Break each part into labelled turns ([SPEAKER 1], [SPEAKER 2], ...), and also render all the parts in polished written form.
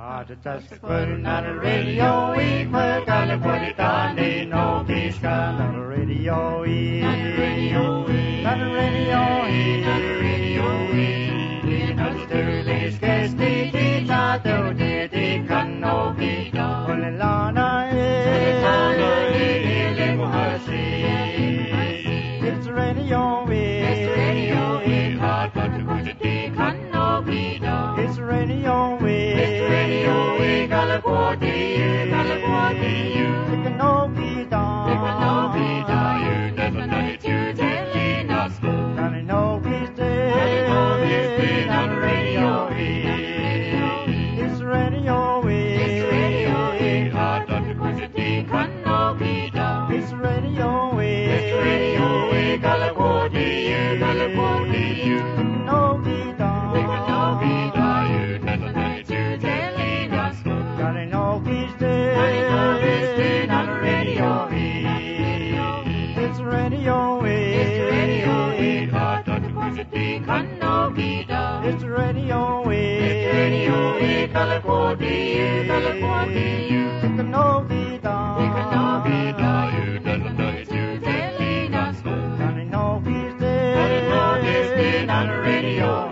[SPEAKER 1] Just putting on the radio, we put on the put it on the no peace on the radio, on the radio, on the radio, on the radio, in the sterling case, the teacher, the can no be done. Only Lana is it's radio, it's radio, hard but to put it can no be done. It's radio, California, it can no be done. It can no be done. You never know it, you telling us. And I know he's dead. On the radio, it's radio, it's radio, hard not to put it can no be done. It's radio, California, it can no be done. It can no be done. You never know it, you telling us. I know he's dead on the radio, it's radio, hard not to put it can no be done. It's radio, California, it can no be done. It can no be done. You never know it, you telling us. I know he's dead on the radio.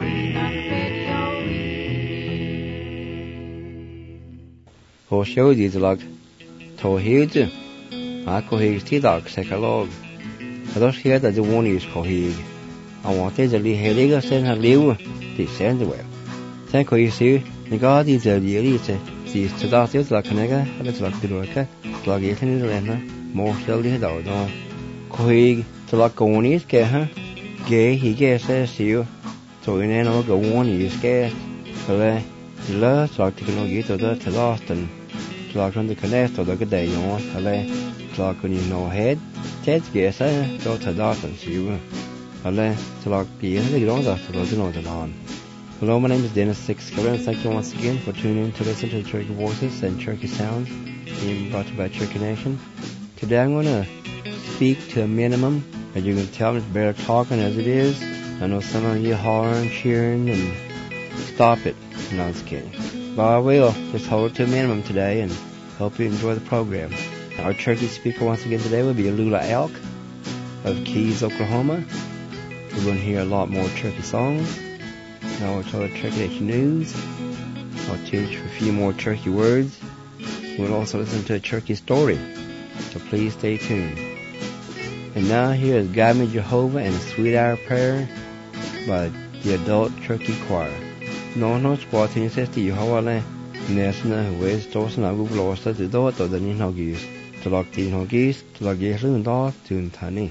[SPEAKER 2] Ho siawd lag to héide a go héig tídag secalog. Ados héad a de wonies ko héig. A want is a li héliga sen ha lewe di send the well. Sen ko yisi ni gadi de yelite di stadatis la kanega a de lag diroka lag yelin de lena mo sheldi da do. Ko héig to lag wonies ke ha ge hi ge se siu to inen o go wonies ke ale la lag tiknologi to da tadastan lag on the connect to the day on ale lag when you know head ted gesa do tadastan siu ale lag be in the ground after the no the lawn. Hello, my name is Dennis Sixcover, and thank you once again for tuning in to listen to the Cherokee Voices and Cherokee Sounds being brought to you by Cherokee Nation. Today I'm going to speak to a minimum, and you can tell me it's better talking as it is. I know some of you hollering, cheering, and stop it. No, I'm just kidding. But I will just hold it to a minimum today and help you enjoy the program. Our Cherokee speaker once again today will be Lula Elk of Keys, Oklahoma. We're going to hear a lot more Cherokee songs. Now we'll tell the Cherokee Nation news. I'll teach a few more Cherokee words. We'll also listen to a Cherokee story. So please stay tuned. And now here is Guide Me Jehovah and a Sweet Hour Prayer by the Adult Cherokee Choir. No squat in says to Jehovah le Nesna who is Dawson Agu Blosta to do it or the Ninhogis. To lock the Ninhogis, to lock the Yellow Dog to Ntani.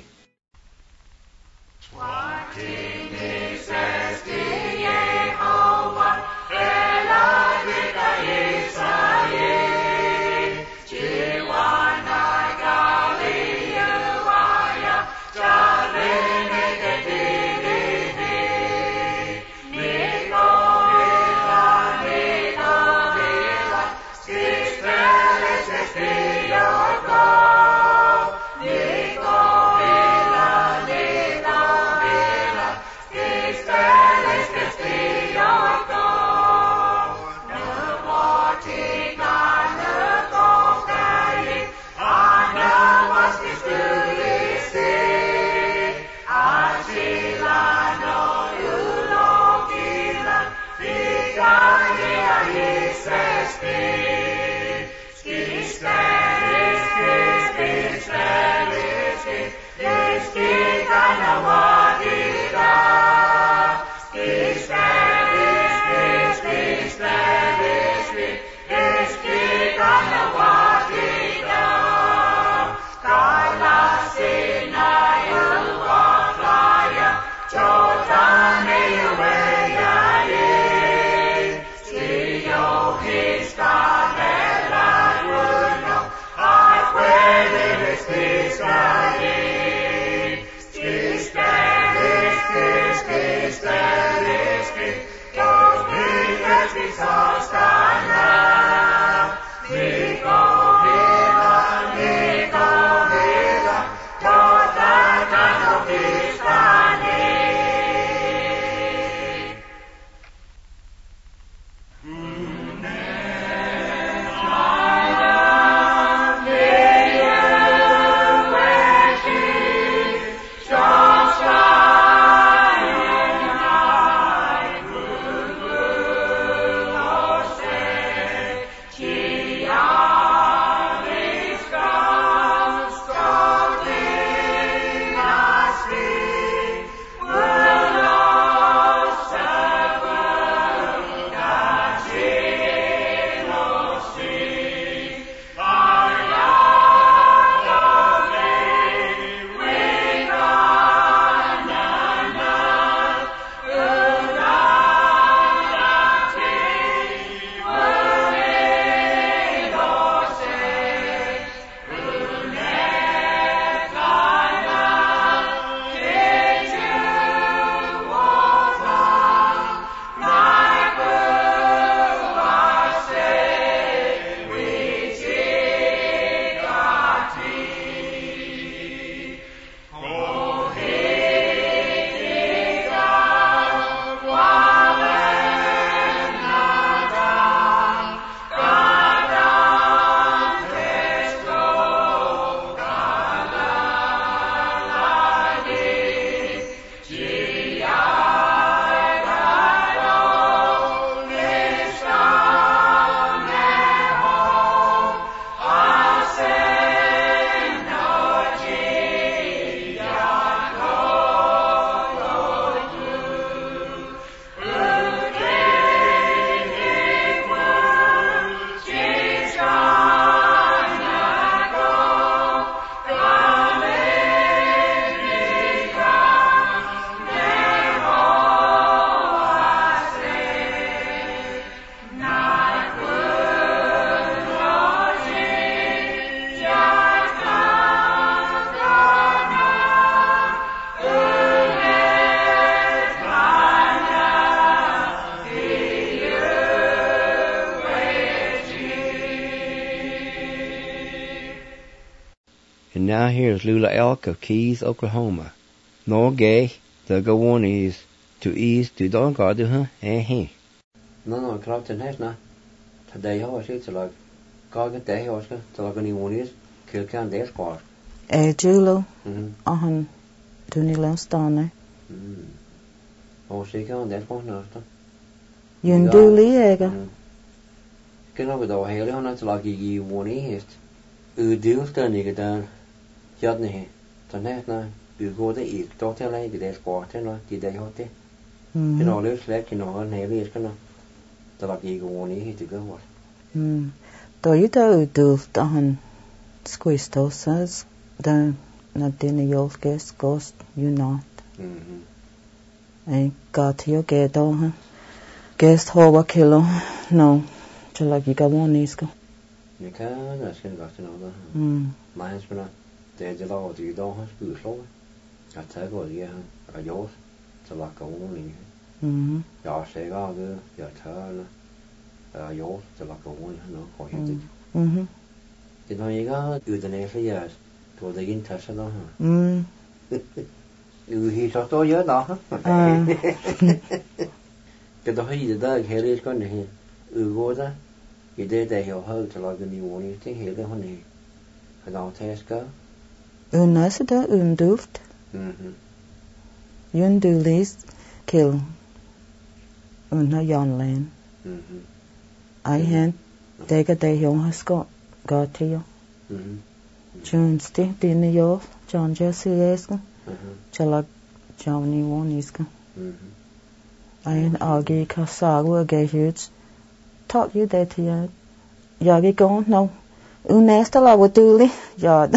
[SPEAKER 1] Amen.
[SPEAKER 3] Amen.
[SPEAKER 2] And now here's Lula Elk of Keys, Oklahoma. No gay, the go one is to ease to don't go to her, eh? No, crowd tonight, na. Today, how I say to like, go get day, Oscar, to like any one is, kill can their squad.
[SPEAKER 3] Julo, ahan, Tony Lenston.
[SPEAKER 2] Oh, she can their squad, no.
[SPEAKER 3] Yunduli, ega.
[SPEAKER 2] Can I go to Haley on it like you one is? Deals done, you get down. Jadney, tonight, na. You go to eat, don't tell me their squad, no, did they hot it? You know, lives like, you know, and Haley is gonna. The like you go one is to go what?
[SPEAKER 3] Do you do ahan squeeze says the not dinner your guest ghost, you not. I got your get on guest over kilo. No, to like you got one is go.
[SPEAKER 2] You can't, that's going to go to know that. Mine's been a day the law, you don't have to slow. I tell you, yeah, I yours to like a one. Jag säger det, jag tar yours to like a one, no, or you did. You know, you got to the next years to the international. You talked all your dog. Get the heat, the dog, here is going to him. You go there. You did that your hoe to like a new one, you think here the honey. I don't taste go.
[SPEAKER 3] Nasida unduft. Undulis kill. Unna Jan I had take a day on has got to you. June stick dinner yo, John Jesse Esco. Chalak Johnny one iska. I had Augie Casago gay huge. Taught you that yet. Yagi gone, no. Unestala would do it, yard.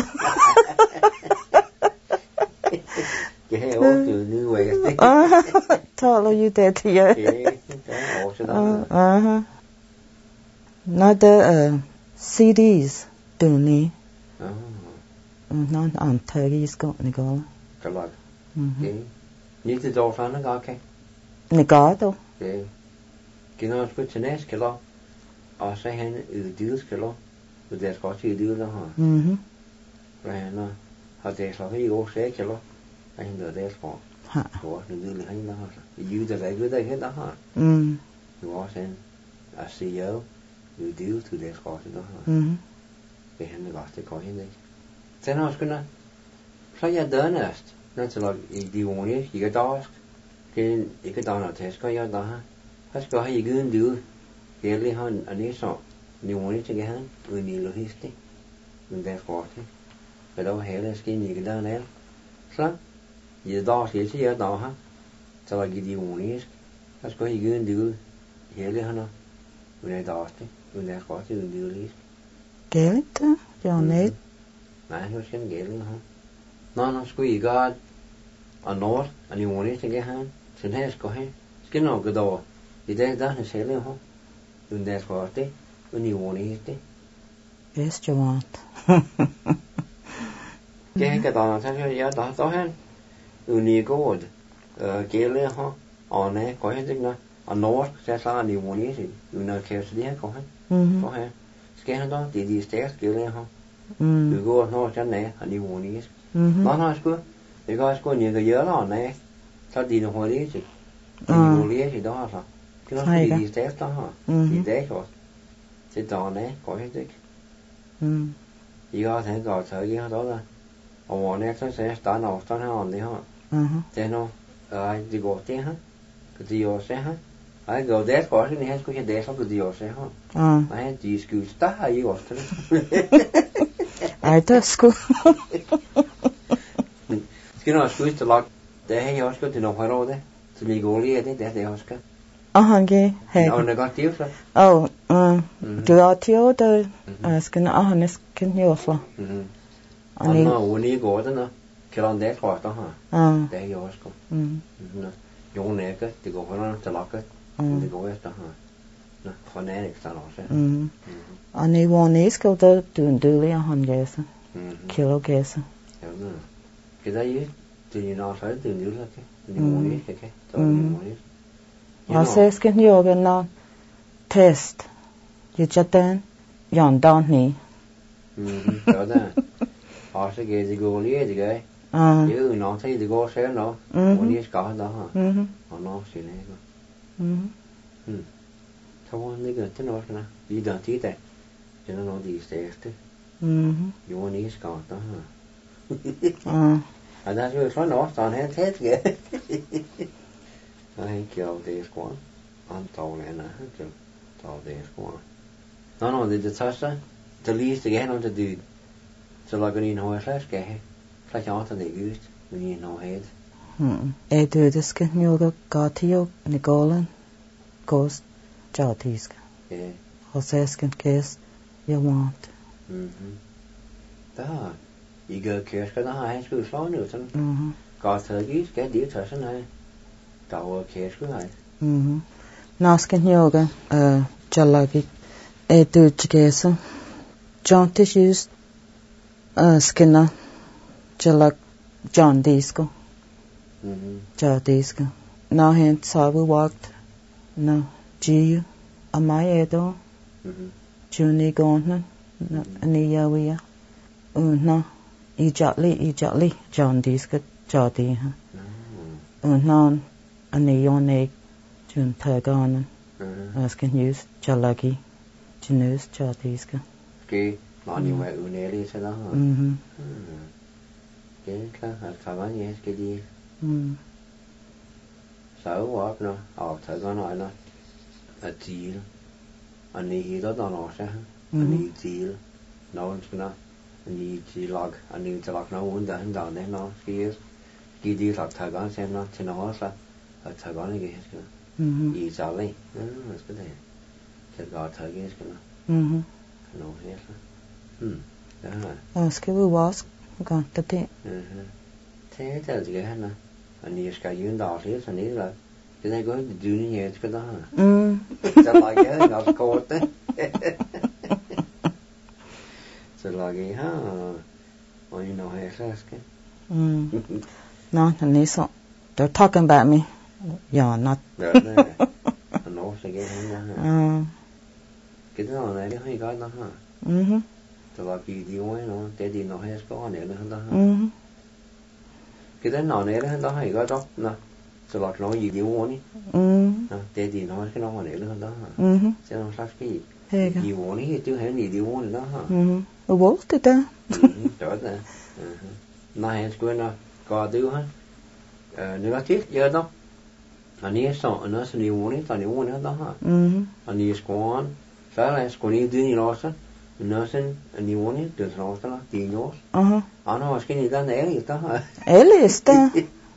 [SPEAKER 2] Yeah, all to new way.
[SPEAKER 3] Taught you that yet. Not the CDs, do ni. Not on Terry's got Nicola.
[SPEAKER 2] Good. Need the door fan and okay.
[SPEAKER 3] Negado.
[SPEAKER 2] Yeah. Can I put the next kilo? I say, you do kilo. But that's what you do, huh? Right now, how there's like you say kilo. I think that's what. What to do the hang the house. You the regular they hit the heart. You are saying, I see you do to this course in the heart. Behind the last coin. Then I was gonna try your donest. That's like you want it, you get asked. Then you get down a test, go your da. Let's go how you going to do. Really, hun, and this sort. You want it to get hand? We need a history. When they're 40. But over here, let's get you down there. So, you dog here to your dog, huh? So I give you one is. Let's go you going to do. Really, hun, when they're dusty. When they're 40, we do this.
[SPEAKER 3] Get it, John Nate.
[SPEAKER 2] I was going to get it, huh? No, squeeze God. A north, and you want it to get hand. So let's go ahead. Skin no good over. You take down the sailing, huh? When they're 40. When you want it,
[SPEAKER 3] yes, you want.
[SPEAKER 2] Cái đó là gì đó đó hen, uni god, cái này ha, anh này có hết rồi, anh nói sẽ là nhiều món gì, uni kêu gì hết có hết, cái đó thì đi stairs cái này ha, you go nó cho này, anh nhiều món gì, nó sku, because sku nhiều cái giờ đó này, sao đi nó hồi đi chứ, nhiều lý gì đó hả, cái nó đi stairs đó hả, đi đấy rồi, cái đó này có hết rồi, you có thể gọi thử cái đó là Ông này sẽ start nào start on đi ha. Thế nó đi go thế ha. Cái gì sẽ ha. Ai go there có cái này có cái there xong cái gì sẽ ha. Ai đi school start hay go start.
[SPEAKER 3] Ai tới school.
[SPEAKER 2] Cái nó school to lock. Để hay học cái nó phải rồi đấy. Thì đi go đi đấy để học cái.
[SPEAKER 3] Okay. Hey.
[SPEAKER 2] Nó nó có thiếu sao?
[SPEAKER 3] Oh, du thiếu tới cái nó cái nhiều lắm.
[SPEAKER 2] Anh nó uống go đó nó. Cái lần đấy khỏi đó ha. Để học cái. Dùng này cái thì go phải nó to lock cái. Thì go đó ha. Nó phải này cái sao sẽ.
[SPEAKER 3] Anh ấy want is go to do li han gesa. Kilo gesa.
[SPEAKER 2] Cái đấy thì nó phải từ nhiều là cái. Uống cái.
[SPEAKER 3] Jag ses kan jag en test. Jag chatten. Jag dan ni.
[SPEAKER 2] Ja där. Hasta que de go le de guy. You know say the go share no. When you got da ha. Oh no, she ne. So one they got to know na. You don't eat that. You know these days too. You want to got da ha. And that's really fun off on head again. I think you'll days one. I'm told and I think you'll days one. No, they just touch that. The least again on the dude. So like when you know it's less gay. Like out of the used when you know head.
[SPEAKER 3] Do this get yoga got you Nicolan goes Jatiska.
[SPEAKER 2] Yeah.
[SPEAKER 3] Or says can case you want.
[SPEAKER 2] Da. You go cares because I school so new some. Got her use get the person I. Tower cares good I.
[SPEAKER 3] Naskin yoga jalagi do chigesa. John tissues skinner jalag John disco. Disco. Now hence how we walked. No, G. Am I edo? Juni gone. Ania we. No. Ejatly. John disco. Jodi. No. Anion egg. Jun Tagan. Asking use Jalagi. Janus Jadisca.
[SPEAKER 2] Okay. On you went uneli said Tagan yes kid. So what no? I'll Tagan I a deal. I need a donosha. I need deal. No one's gonna need to log. I need to log no one down there no skiers. Give you like Tagan same not to know us. A Tagan again. Easily. That's good. Get got Tagan is gonna. No, yes.
[SPEAKER 3] Skal vi vask godt det.
[SPEAKER 2] Det er det han. Og ni skal jo en dag lige så ned der. Det er godt det dyne jeg skal der. Så lager jeg også kort. Så lager jeg og you know her skal.
[SPEAKER 3] No, so they're talking about me. Yeah, not.
[SPEAKER 2] No, så get him. Cái đó này nó hay cái đó ha. Từ là kỳ điều ấy nó, để đi nó hay có này nó đó ha. Cái đó nó này nó hay cái đó nè. Từ là nó gì điều ấy. Để đi nó cái nó này nó đó ha. Sẽ nó sát cái gì. Điều ấy thì chưa hay gì điều ấy đó ha.
[SPEAKER 3] What did that?
[SPEAKER 2] Đó là. Này cái nó có điều ha. Nó tiếc giờ đó. Anh ấy sợ nó sẽ điều ấy, tao điều ấy đó ha. Anh ấy squan. Fala skoni duni losa, nosen ni woni de losa di nos. Ano skini dan elista.
[SPEAKER 3] Elista.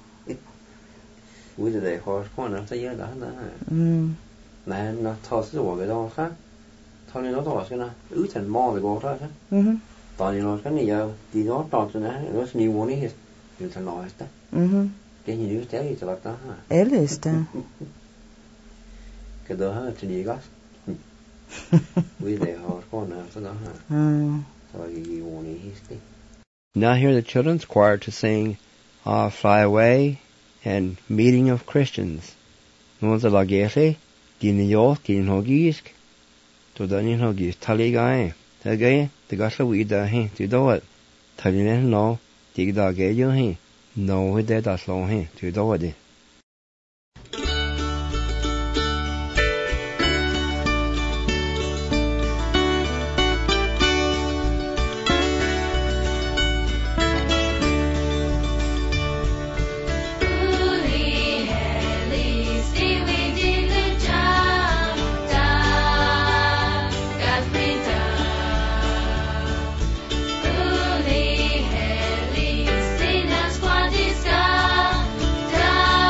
[SPEAKER 2] Ude de hos kona ta ya da. Men na tas det over då så. Tar ni något då ska na utan mal det går så. Tar ni något ska ni ja, di något då så när nos ni woni hit. Utan losta. Det ni just det lite lagt där.
[SPEAKER 3] Elista.
[SPEAKER 2] Cái đó ha till gas. Now hear the children's choir to sing Fly Away and Meeting of Christians. Någon som lager sig, din hjort, din hogisk, då din hogisk, taligai. Tagay, det gasla vida he, du dåd. Talinen no, dig dagay jo he. No, det da slå he, du dåd.
[SPEAKER 4] Da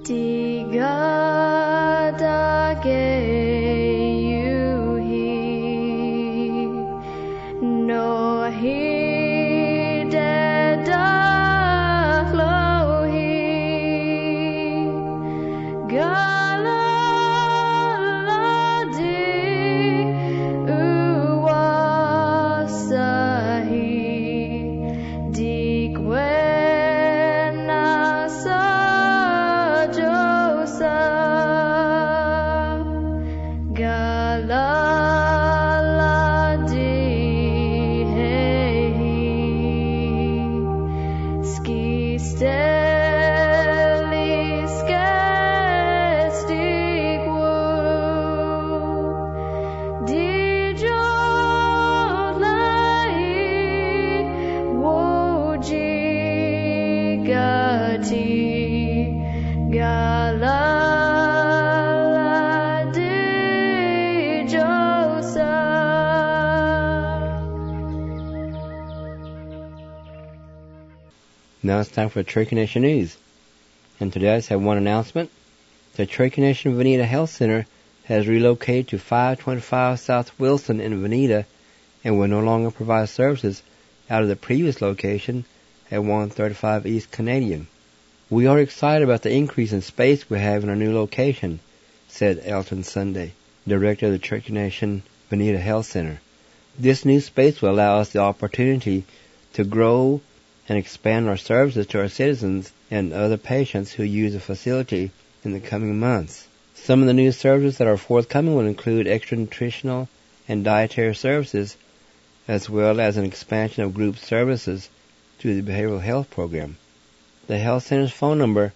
[SPEAKER 2] Now it's time for Cherokee Nation News. And today I just have one announcement. The Cherokee Nation Veneta Health Center has relocated to 525 South Wilson in Veneta and will no longer provide services out of the previous location at 135 East Canadian. We are excited about the increase in space we have in our new location, said Elton Sunday, director of the Cherokee Nation Veneta Health Center. This new space will allow us the opportunity to grow and expand our services to our citizens and other patients who use the facility in the coming months. Some of the new services that are forthcoming will include extra nutritional and dietary services, as well as an expansion of group services through the behavioral health program. The health center's phone number,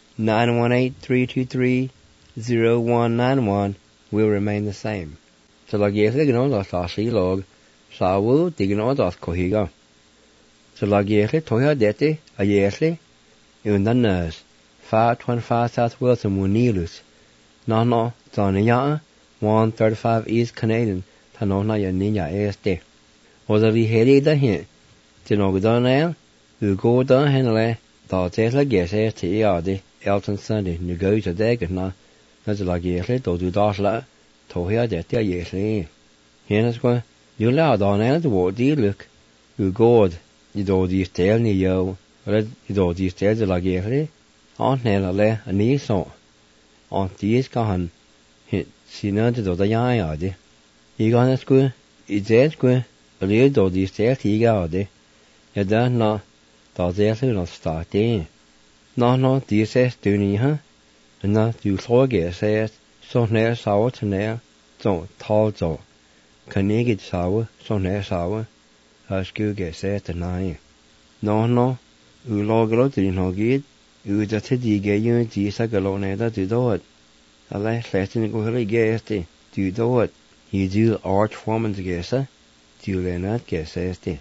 [SPEAKER 2] 918-323-0191, will remain the same. So lag yesli gno das asi log, sawu digno das kohiga. So lag yesli toya deti a yesli, undan nurse, 525 South Wilson Munilus. No, Zania, 135 East Canadian, Tanona Yaninya ASD. Was a heli da hint, Tinogadonel, Ugo da Henle, da Tesla Gese to Yadi, Elton Sunday, Nugo to Degana, Nazala Yesli, do Dasla, Toya deti a yesli. Henasqua, you loud on el to what do you look? Ugod, you do these tail ni yo, or you do these tails like yesli. On Nella, a knee so. On these gone, hit Sina to the yadi. You gonna school, it's a school, a little do these tails he got it. You don't know, does there not start in. No, these says do ni, huh? And not you so get says, so near sour to near, so tall so. Can you get sour, so near sour? Her school get said tonight. No, you log a lot in no good. You just hit the gay unity sagalone to do it. A last lesson go really guessed. Do do it. You do arch woman's guesser. Do you not guess it?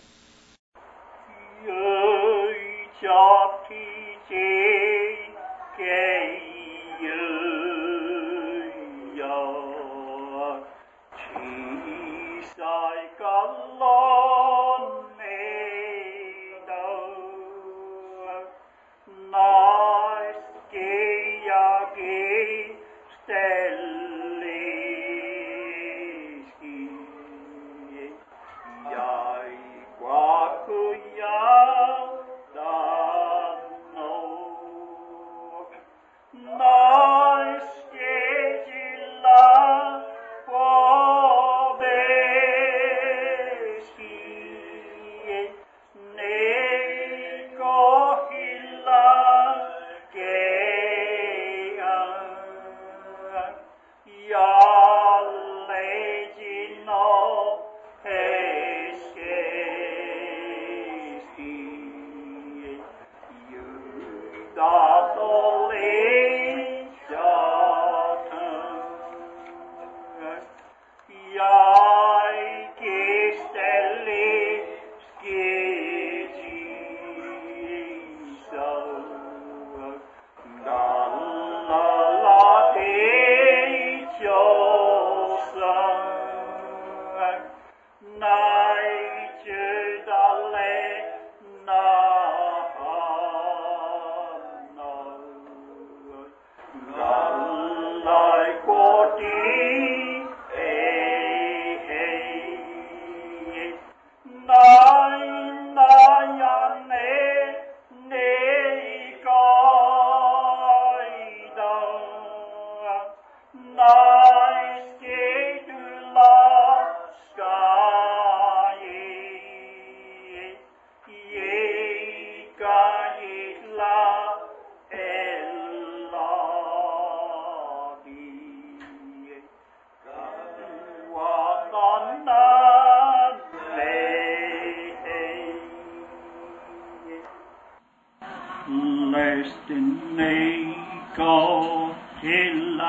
[SPEAKER 1] Lestineko hilla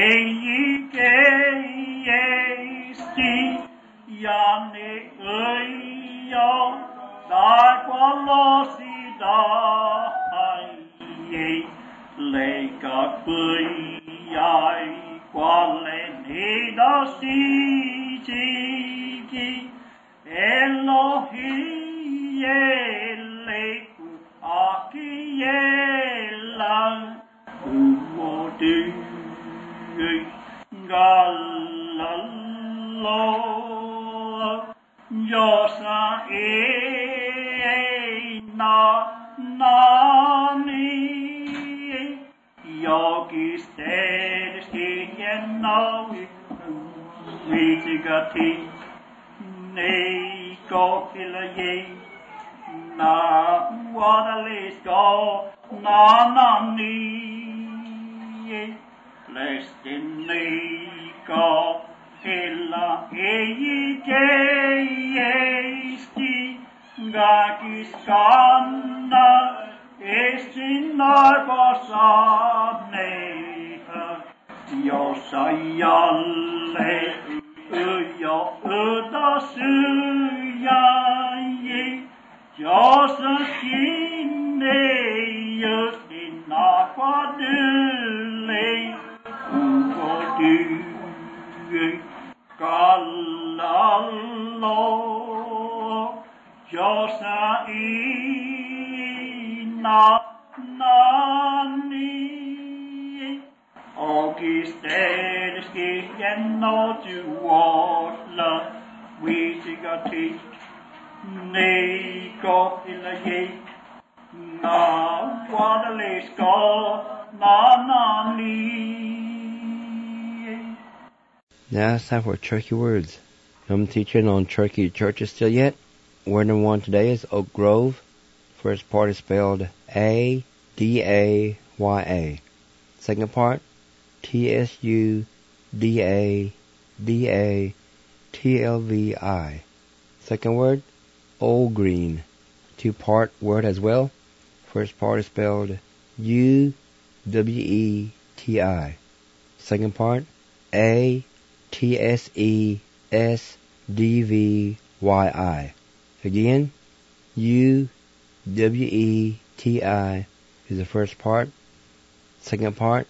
[SPEAKER 1] eikiesti jani öja taivalosi dai leika pöjai kuolleen hidasitiki Elohieleku akiellan umodi gallallo jossa ei nani jokistedesti jennaui viitigati nei kohilla jei na uodalisko nanani lestiniko hilla eikiesti gakiskanna estinarvosaneha jossa jalle ja ödasyjäji, jossa sinne justin nakvadyllei, ukodyy kallallo, jossa nani, Ogistedski gennotuotla viitigati neiko ilaji na wadalisko nanani.
[SPEAKER 2] Now it's time for Cherokee words. I'm teaching on Cherokee churches still yet. Word number 1 today is Oak Grove. First part is spelled A-D-A-Y-A. Second part, T-S-U-D-A-D-A-T-L-V-I. Second word, Old Green. 2-part word as well. First part is spelled U-W-E-T-I. Second part, A-T-S-E-S-D-V-Y-I. Again, U-W-E-T-I is the first part. Second part,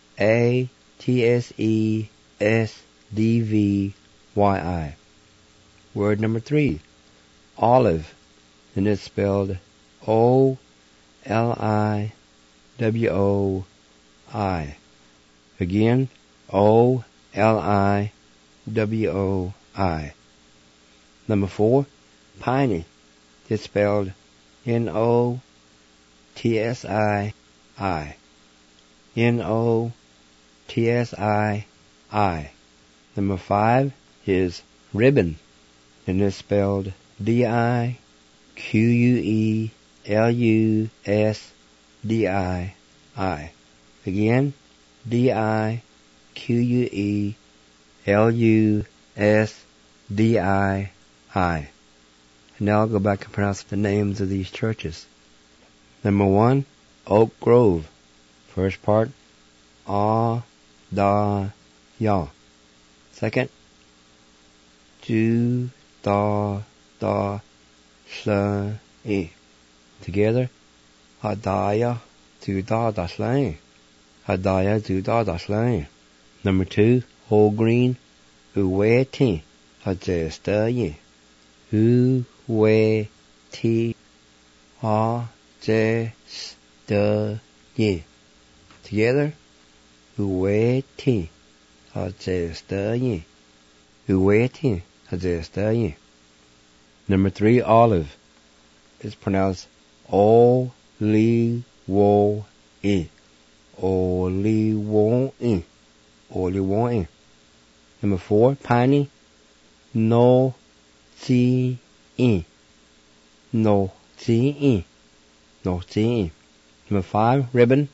[SPEAKER 2] A-T-S-E-S-D-V-Y-I. Word number 3, olive. And it's spelled O-L-I-W-O-I. Again, O-L-I-W-O-I. Number 4, piney. It's spelled N-O-T-S-I-I. N-O-T-S-I-I. Number 5 is ribbon, and it's spelled D-I-Q-U-E-L-U-S-D-I-I. Again, D-I-Q-U-E-L-U-S-D-I-I. And now I'll go back and pronounce the names of these churches. Number 1, Oak Grove. First part, A-Da-Ya. Second, Ju-Da-Da-Sla-E. Together, Hadaya Ju-Da-Da-Sla-E. Hadaya Ju-Da-Da-Sla-E. Number 2, Old Green, Uwe-Ti. Hadja-Sta-Ye. U-We-Ti. Hadja-Sta-Ye. Together, Uwe-Ti. Hadja-Sta-Ye. Uwe-Ti. Hadja-Sta-Ye. Number 3, olive. It's pronounced O-Li-Wo-E. O-Li-Wo-E. O-Li-Wo-E. Number 4, piney. No-Ti-E. No-Ti-E. No-Ti-E. Number 5, ribbon.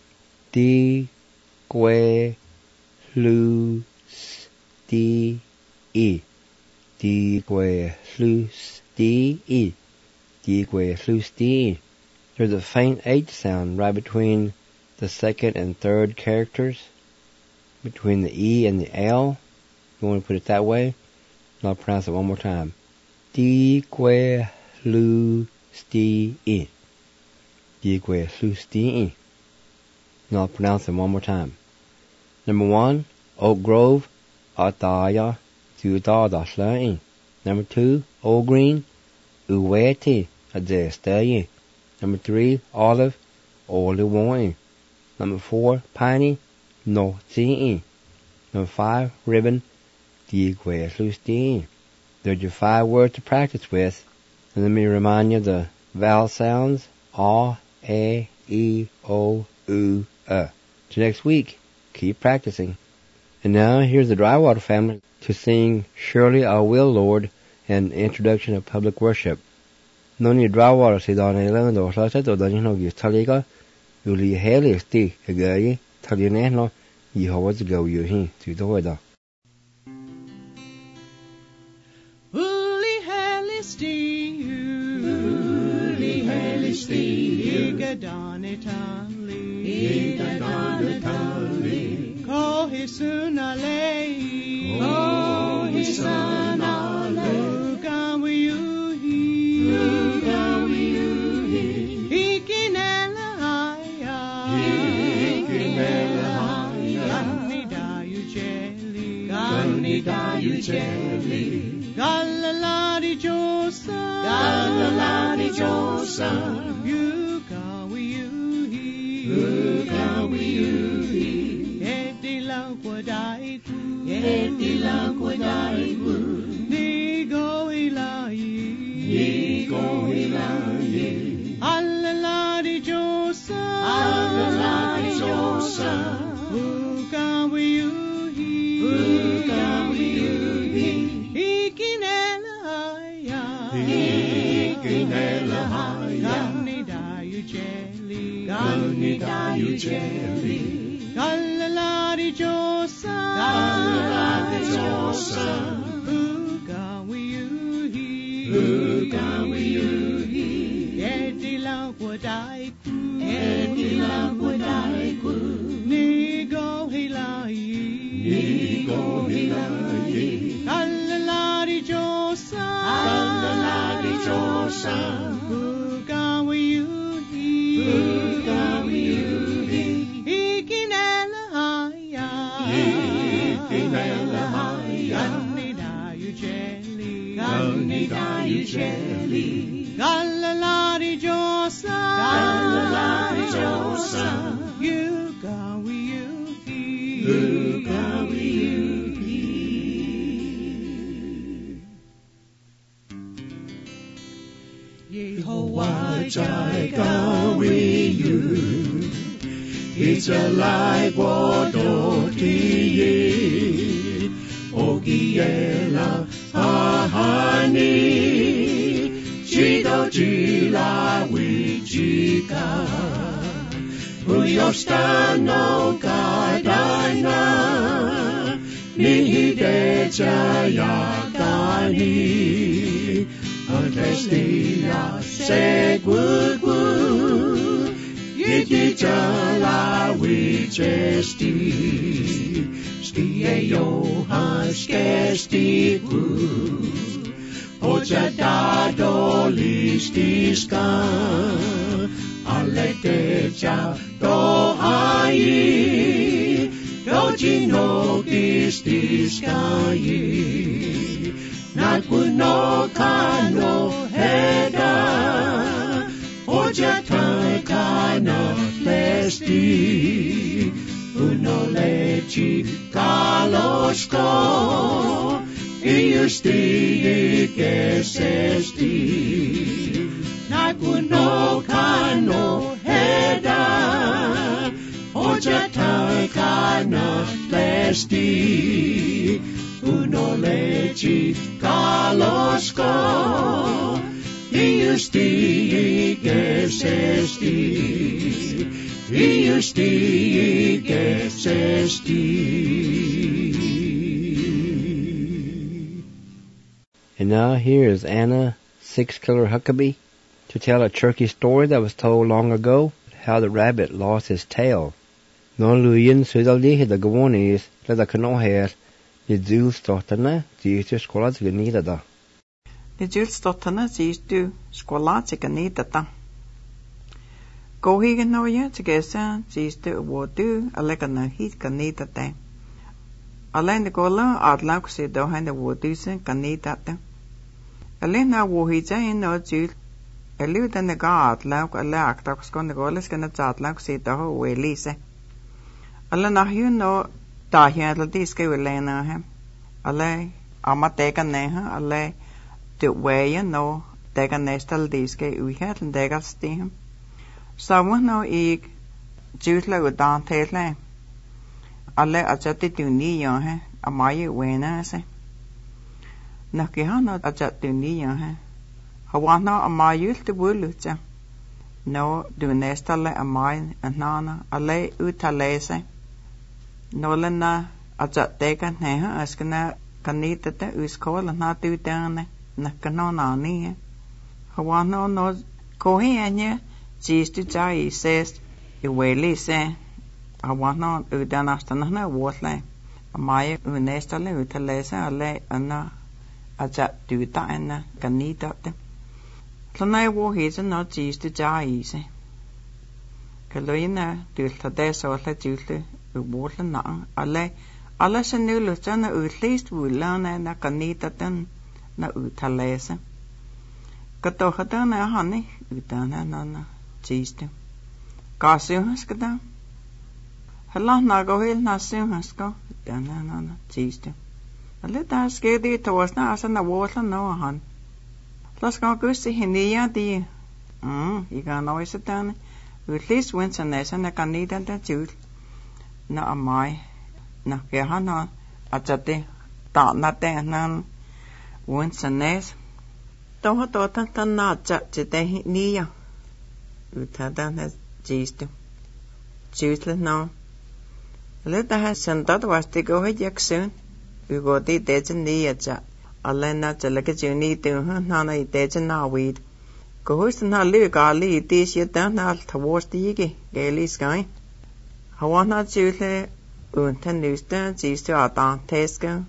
[SPEAKER 2] D-Gue-Lu-S-D-E. D-Gue-Lu-S-D-E. D-Gue-Lu-S-D-E. There's a faint H sound right between the second and third characters, between the E and the L. You want to put it that way? And I'll pronounce it one more time. Dique lu sti e. Dique lu sti e. And I'll pronounce it one more time. Number 1, Oak Grove, Ataya, Tudada Sla. Number 2, Old Green, Uweti, Adestaye. Number 3, Olive, Olive. Number 4, Piney, No Ti. Number 5, Ribbon, Dique lu sti. There's your 5 words to practice with. And let me remind you the vowel sounds, A, E, O, U, Till next week, keep practicing. And now here's the Drywater family to sing Surely I Will, Lord, and Introduction of Public Worship. Noni Drywater si dana ilang do sa to dani no gi taliga uli hele sti agaye taline no Yehovah's go you hin to the weather.
[SPEAKER 1] Uli helisti, Igadonitali, Kohisunale, Ugawiuhi, Ikinelahaya, Ganidayu Jelly, Galaladi Josa, Ugawiuhi, Edilankwadaiku, Nigo Ilahi, Alaladi Josa, Ugawiuhi, Ikinelahaya, Ganidayu Jelly, Galaladi Josa, Ugawiuhi, Edilankwadaiku, Nigo Ilahi, Galaladi Josa, Ugawiuhi, Ikinelahaya, Ganidayu Jelly, Galaladi Josa, Ugawiuhi. Yehovah Jaigawiu, it's a like Wadotiye, Ogiela Ahani, Chido Jila Wichika, Uyostano Kadana, Nihide Jayakani, Atestia Segugu, Yitijala Wichesti, Stie Johan Skestiku, Ojadado Listiska, Aleteja Dohai, Dojino Gistiskai, Nakuno Kano Heda, Ojatakana Lesti, Unolechi Kalosko, Iusti Gesesti, Nakuno Kano Heda, Ojatakana Lesti, Unolechi Kalosko, Iusti Gesesti, Iusti Gesesti.
[SPEAKER 2] And now here is Anna 6 Killer Huckabee to tell a turkey story that was told long ago, how the rabbit lost his tail. No luyin sudaldi the gawonies that I can hair the Jules Stottana, Jesus Squad Ganita.
[SPEAKER 4] The Jules Stottana sees do squalatic Ganita. Go he no yet to get some, sees do what do, a leg on the heat Ganita day. Alain the gola at lauxi behind the wood using Ganita. Alina wo he say no Jules. A little than the guard lauk a lack that was going to go let's get a lauxi the whole way, Lisa. Alana, you know, da here the disc will lay na him. Allay, I'm a take a neha, allay, the way you know, take a nestal disc we had and take a steam. Someone no egg, juice like down tail lane. Allay, I just did you knee on her, a my when I say. Nakihana, I just do knee on her. I want now a my youth to wool. No, do nestal a mine and nana, allay, utalese. Nolana ajat teka neha askana kanita te uskola na tu tane na kanona ni. Hawano no kohi anya jis tu jai says iweli se. Hawano udanastana na watle. Amaya unestale utalesa ale ana ajat tu taena kanita te. Tlana wo hisa no jis tu jai se. Kaloina dulta so la jutle water na alle se nu lutana utleast wulana na kanita ten na utalesa. Kato hatana hani utana na chiste. Kasyuhas kada. Hala na go hil na syuhas ko utana na chiste. Alle ta skedi towas na asa na water no han. Las go gusti hinia di. Iga no isatana. Utleast winsa nesa na kanita ta jul. Na amai na kehana achate ta na te nan winsanes to ta na cha chete niya utada na jistu jusle no leta ha sentado wasti go jaksun ugo ti techen niya cha alena chalaka juni tu na na techen na wid go hus na li ga li ti shita na twosti ge geli sky Hawana Jule unten nusta jistu atan teska.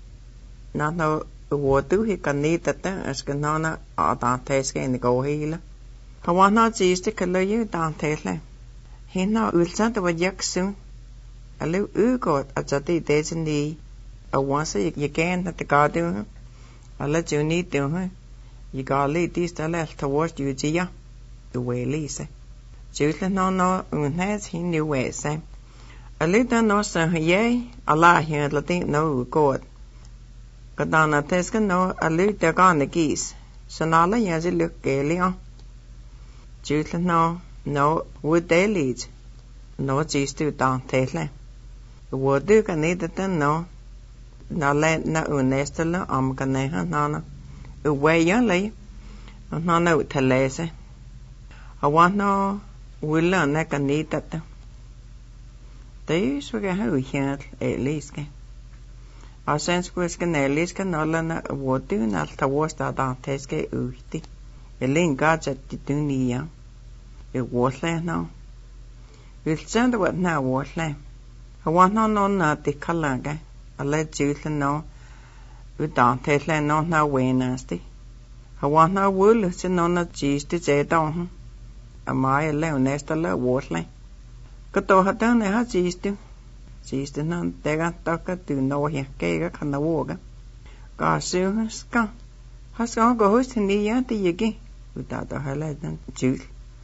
[SPEAKER 4] Nano wodu he kanita as ganana atan teska in the go healer. Hawana jistu kalayu dan tesle. He now ulsant of a yaksun. A little ugot at the days in the a once you can at the garden. I let you need to her. You got lead this the left towards you, Gia. The way Lisa. Jutle no unhes he knew where say. A little no sir ye, Allah here Latin no god. Kadana teska no a little gone the geese. Sonala yes it look gaily on. Jutle no would they lead. No geese to down tail. The word do can need it no. Na let na unestella ganeha nana. Away young lay. No telese. I want no will learn that can need that. They should have here at least. Our sense was can at least can all learn what do not towards that teske uti. A link got at the dunia. It was land now. We'll send what now was land. I want no not the color. I let you know. We don't take land not now way nasty. I want no wool to know not cheese to say down. Am I alone next to the water? Kato had done a cheese to. Cheese to none, they got talker to know here, cake on the water. Garcia, scum. Has gone goes in the yard to yagi without a highlight juice.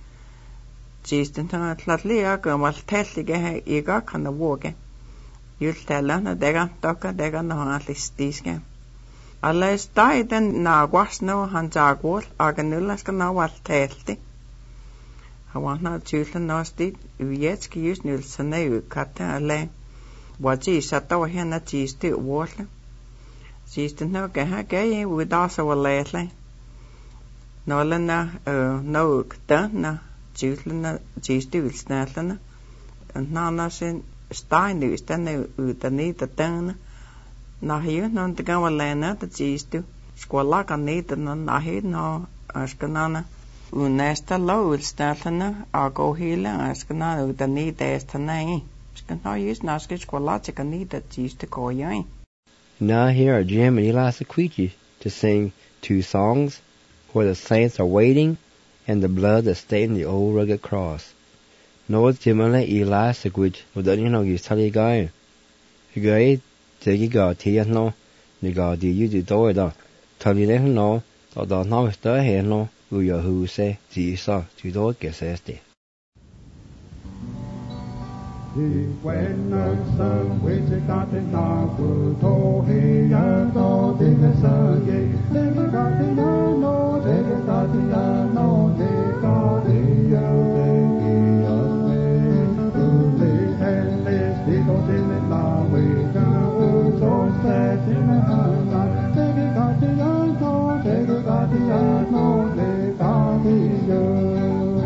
[SPEAKER 4] Cheese to turn flatly, I go must test to get a gawk on the water. You'll tell her they got talker, they got no at least this game. Unless died and now was no hands are good, I can know what tasty. I want not children nasty, yet use Nilsson, you cut a lay. What she sat over here, not cheese to water. She's to know gay with also a lately. Nolana, no, done, children, cheese to snatlana, and none sin stein news, then with the need the done. Now here, none to go a lana, the cheese to squawk on need and none, I hate no, Ascanana. Unesta load steltana, I'll go healer, ask another the need there's tonight. No use naskich qualatica need that used to call you.
[SPEAKER 2] Now here are Jim and Eli Sequeechy to sing 2 songs, Where the Saints Are Waiting and The Blood That Stained the Old Rugged Cross. No Jim and Eli Sequeechy, but then you know you tell you guy. You guy, take you go, tea no, you go, do you do it, tell you let him know, or don't know if they're here no, will you who say, see so, to do it, guess este.
[SPEAKER 1] When the sun waits a got in our foot, oh, he and all the sun, they got the no, they got the no, they got the and this goes in the law, we go so sad in the heart, they got the no, they got the no, they got the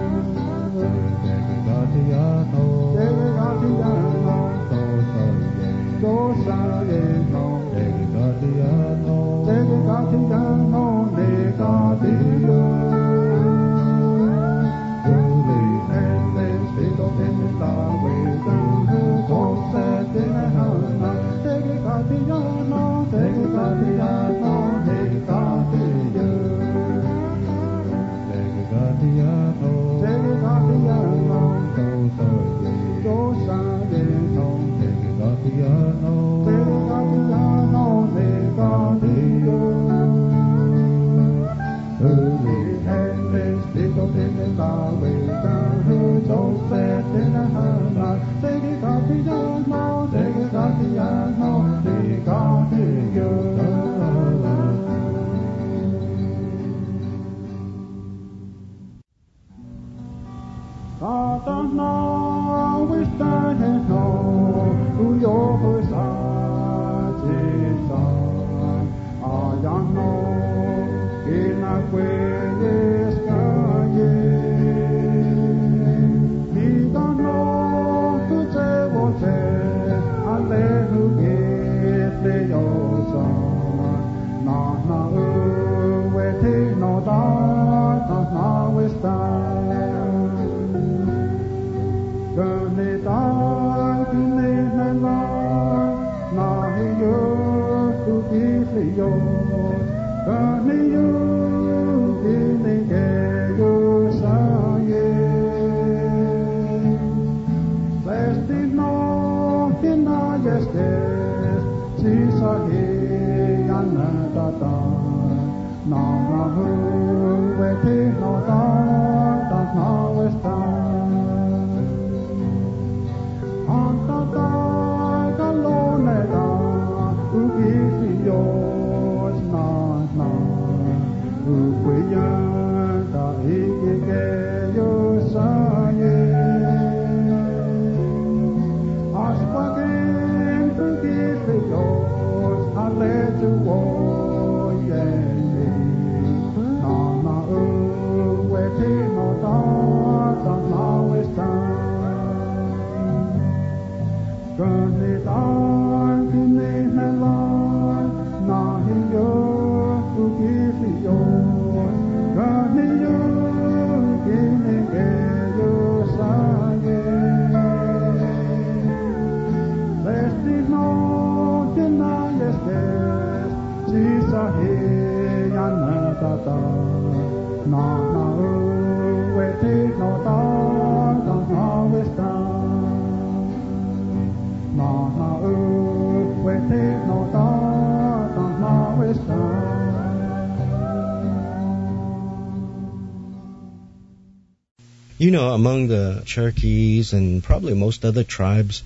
[SPEAKER 5] You know, among the Cherokees and probably most other tribes,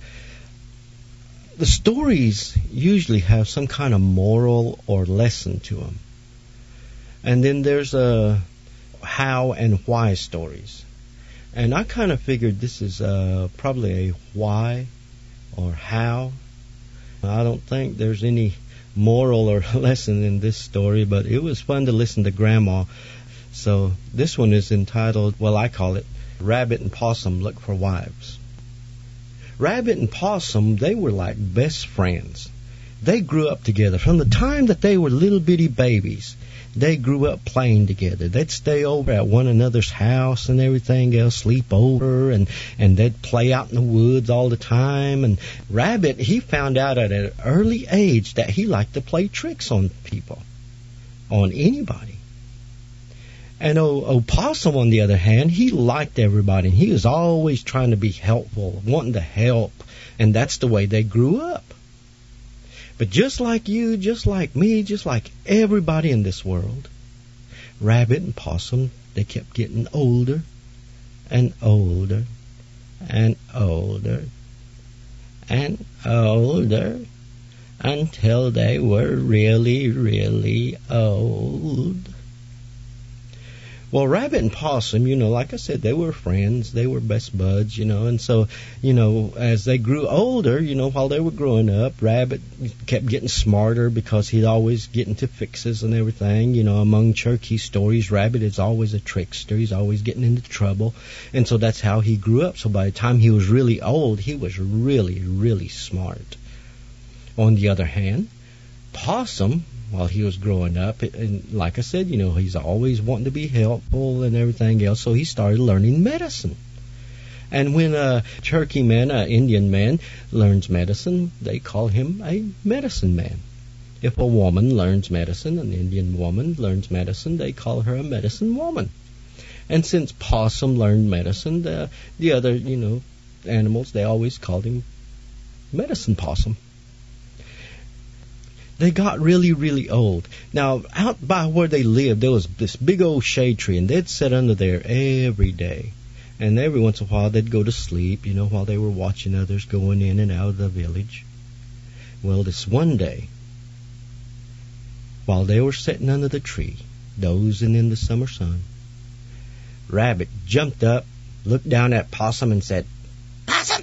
[SPEAKER 5] the stories usually have some kind of moral or lesson to them. And then there's a how and why stories. And I kind of figured this is probably a why or how. I don't think there's any moral or lesson in this story, but it was fun to listen to Grandma. So this one is entitled, well, I call it, Rabbit and Possum Look for Wives. Rabbit and Possum, they were like best friends. They grew up together from the time that they were little bitty babies. They grew up playing together. They'd stay over at one another's house and everything else, sleep over, and they'd play out in the woods all the time. And Rabbit, he found out at an early age that he liked to play tricks on people, on anybody. And Opossum, on the other hand, he liked everybody. He was always trying to be helpful, wanting to help. And that's the way they grew up. But just like you, just like me, just like everybody in this world, Rabbit and Possum, they kept getting older and older and older and older until they were really, really old. Well, Rabbit and Possum, like I said, they were friends. They were best buds, and so, as they grew older, while they were growing up, Rabbit kept getting smarter because he'd always get into fixes and everything. Among Cherokee stories, Rabbit is always a trickster. He's always getting into trouble. And so that's how he grew up. So by the time he was really old, he was really, really smart. On the other hand, Possum, while he was growing up, and like I said, he's always wanting to be helpful and everything else, so he started learning medicine. And when a Cherokee man, an Indian man, learns medicine, they call him a medicine man. If a woman learns medicine, an Indian woman learns medicine, they call her a medicine woman. And since Possum learned medicine, the other, animals, they always called him Medicine Possum. They got really, really old. Now, out by where they lived, there was this big old shade tree, and they'd sit under there every day. And every once in a while, they'd go to sleep, while they were watching others going in and out of the village. Well, this one day, while they were sitting under the tree, dozing in the summer sun, Rabbit jumped up, looked down at Possum, and said, "Possum,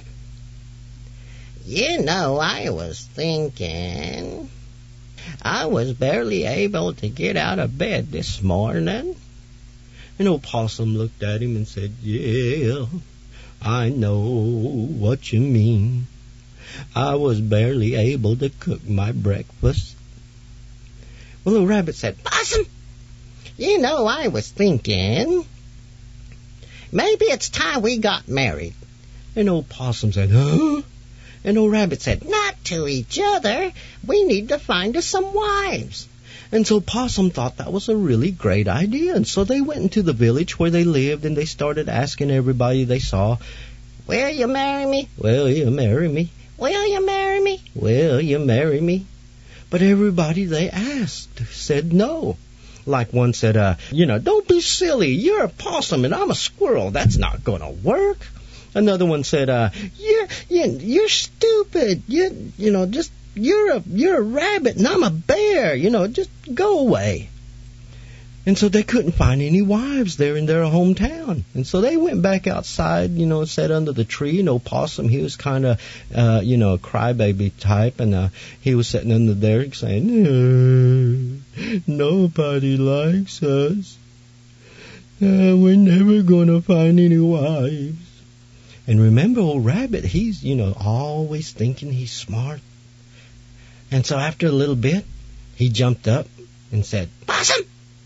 [SPEAKER 5] I was thinking. I was barely able to get out of bed this morning." And Opossum looked at him and said, "Yeah, I know what you mean. I was barely able to cook my breakfast." Well, the Rabbit said, "Possum, I was thinking, maybe it's time we got married." And Opossum said, "Huh?" And Rabbit said, "Not to each other. We need to find us some wives." And so Possum thought that was a really great idea. And so they went into the village where they lived, and they started asking everybody they saw, "Will you marry me? Will you marry me? Will you marry me? Will you marry me?" But everybody they asked said no. Like one said, "Don't be silly. You're a possum and I'm a squirrel. That's not going to work." Another one said, "You're stupid. You're a rabbit and I'm a bear. Just go away." And so they couldn't find any wives there in their hometown. And so they went back outside, sat under the tree. Possum, he was kind of, a crybaby type, and he was sitting under there saying, "Nobody likes us. We're never going to find any wives." And remember, old Rabbit, he's, always thinking he's smart. And so after a little bit, he jumped up and said, "Possum,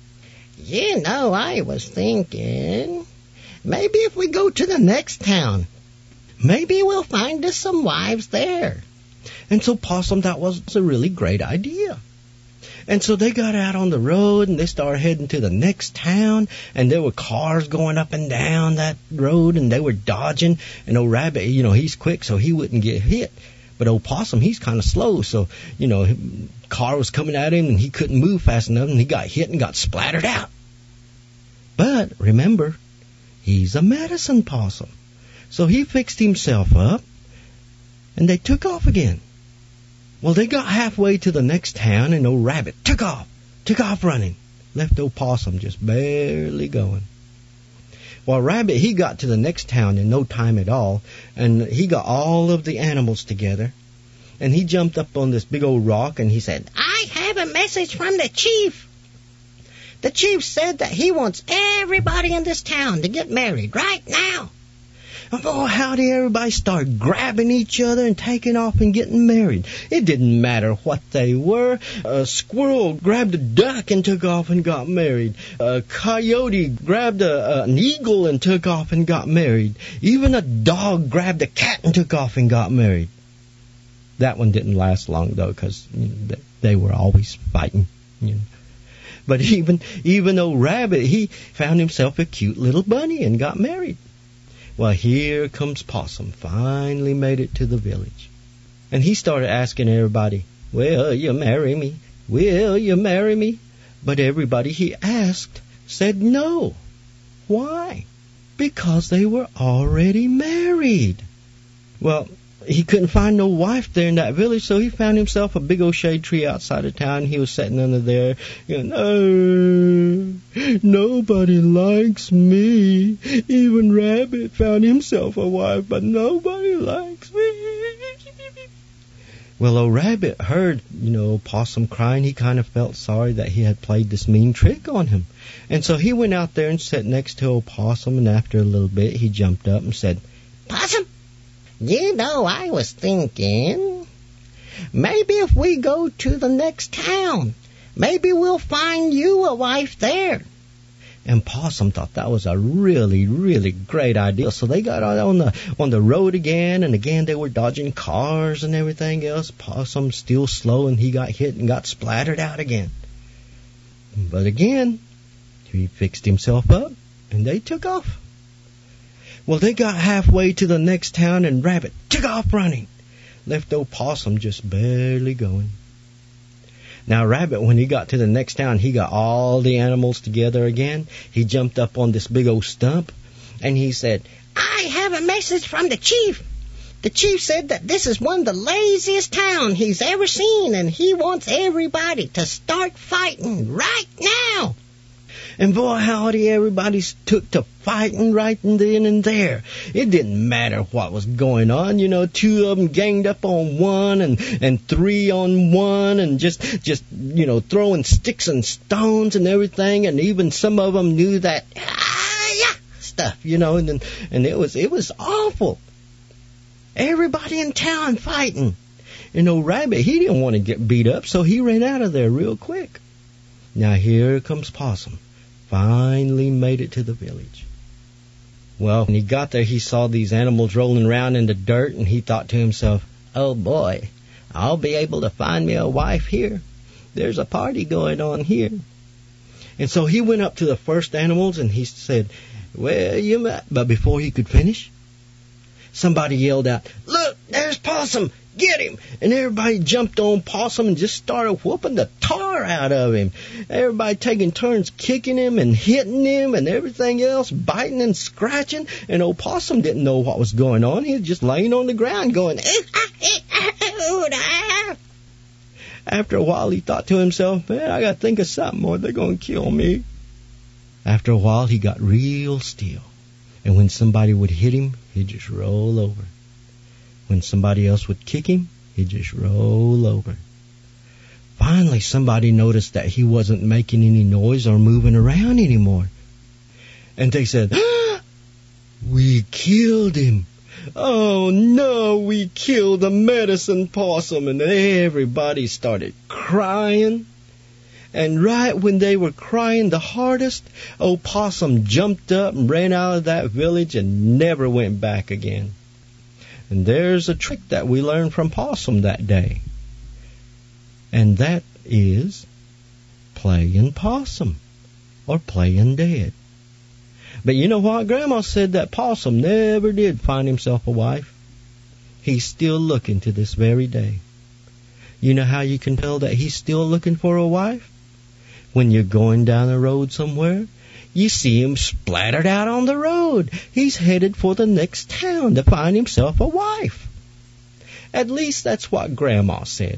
[SPEAKER 5] I was thinking, maybe if we go to the next town, maybe we'll find us some wives there." And so Possum, that was a really great idea. And so they got out on the road, and they started heading to the next town, and there were cars going up and down that road, and they were dodging. And old Rabbit, he's quick, so he wouldn't get hit. But old Possum, he's kind of slow, so, car was coming at him, and he couldn't move fast enough, and he got hit and got splattered out. But remember, he's a medicine possum. So he fixed himself up, and they took off again. Well, they got halfway to the next town, and old Rabbit took off running. Left old Possum just barely going. Well, Rabbit, he got to the next town in no time at all, and he got all of the animals together, and he jumped up on this big old rock, and he said, "I have a message from the chief. The chief said that he wants everybody in this town to get married right now." And boy, howdy, everybody started grabbing each other and taking off and getting married. It didn't matter what they were. A squirrel grabbed a duck and took off and got married. A coyote grabbed an eagle and took off and got married. Even a dog grabbed a cat and took off and got married. That one didn't last long, though, because they were always fighting. But even old Rabbit, he found himself a cute little bunny and got married. Well, here comes Possum, finally made it to the village. And he started asking everybody, "Will you marry me? Will you marry me?" But everybody he asked said no. Why? Because they were already married. Well, he couldn't find no wife there in that village, so he found himself a big old shade tree outside of town. He was sitting under there, nobody likes me. Even Rabbit found himself a wife, but nobody likes me. Well, old Rabbit heard, Possum crying. He kind of felt sorry that he had played this mean trick on him. And so he went out there and sat next to old Possum, and after a little bit, he jumped up and said, "Possum, I was thinking, maybe if we go to the next town, maybe we'll find you a wife there." And Possum thought that was a really, really great idea. So they got on the road again, and again they were dodging cars and everything else. Possum still slow, and he got hit and got splattered out again. But again, he fixed himself up, and they took off. Well, they got halfway to the next town, and Rabbit took off running, left old Possum just barely going. Now, Rabbit, when he got to the next town, he got all the animals together again. He jumped up on this big old stump, and he said, "I have a message from the chief. The chief said that this is one of the laziest towns he's ever seen, and he wants everybody to start fighting right now." And boy, howdy, everybody took to fighting right then and there. It didn't matter what was going on. 2 of them ganged up on one and 3 on one and just throwing sticks and stones and everything. And even some of them knew that stuff, and it was awful. Everybody in town fighting. And old Rabbit, he didn't want to get beat up, so he ran out of there real quick. Now here comes Possum. Finally made it to the village. Well, when he got there, he saw these animals rolling around in the dirt, and he thought to himself, "Oh boy, I'll be able to find me a wife here. There's a party going on here." And so he went up to the first animals, and he said, "Well, but before he could finish, somebody yelled out, "Look, there's Possum! Get him!" And everybody jumped on Possum and just started whooping the tar out of him. Everybody taking turns kicking him and hitting him and everything else, biting and scratching. And old Possum didn't know what was going on. He was just laying on the ground going, After a while, he thought to himself, "Man, I got to think of something or they're going to kill me." After a while, he got real still. And when somebody would hit him, he'd just roll over. When somebody else would kick him, he'd just roll over. Finally, somebody noticed that he wasn't making any noise or moving around anymore. And they said, "We killed him. Oh, no, we killed the medicine possum." And everybody started crying. And right when they were crying the hardest, old Possum jumped up and ran out of that village and never went back again. And there's a trick that we learned from Possum that day. And that is playing possum or playing dead. But you know what? Grandma said that Possum never did find himself a wife. He's still looking to this very day. You know how you can tell that he's still looking for a wife? When you're going down the road somewhere, you see him splattered out on the road. He's headed for the next town to find himself a wife. At least that's what Grandma said.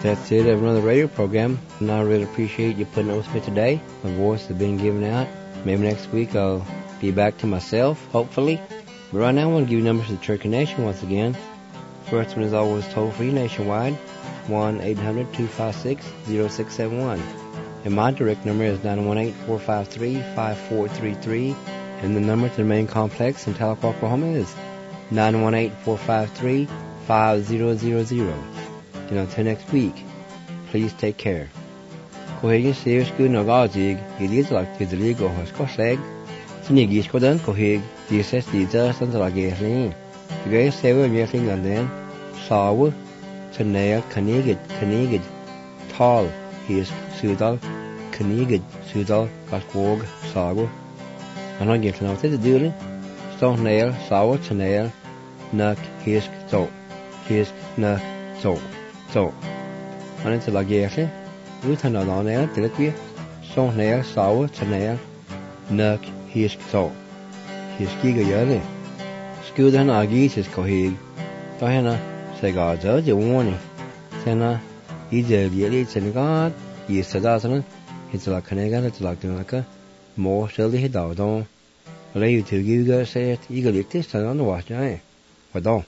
[SPEAKER 2] That's it of another radio program, and I really appreciate you putting up with me today. My voice has been given out. Maybe next week I'll be back to myself, hopefully. But right now I want to give you numbers to the Church of Nation once again. First one is always toll-free nationwide, 1-800-256-0671. And my direct number is 918-453-5433. And the number to the main complex in Tahlequah, Oklahoma is 918-453-5000. And until next week, please take care. Kohegin serious good no gazig, it is like the legal has coseg. Sinigis kodan koheg, Jesus Jesus and the lagerling. The gay seven yelling and then saw to nail canigid, tall, his sudal, canigid, sudal, gasquog, sago. And I get to know the dueling. Stone nail, saw to nail, nuck, his so, so. And it's a lagerling. Utan on nail, deliquia, stone nail, saw to nail, nuck, his so. His giga yelling. Scudan agis is koheg. Diana, say God's a warning. Sena, either the elites and God, yes, a dozen. It's like a nigger, it's like the more silly he down. Lay you to give you say it, eagerly this on the watch, eh? But don't.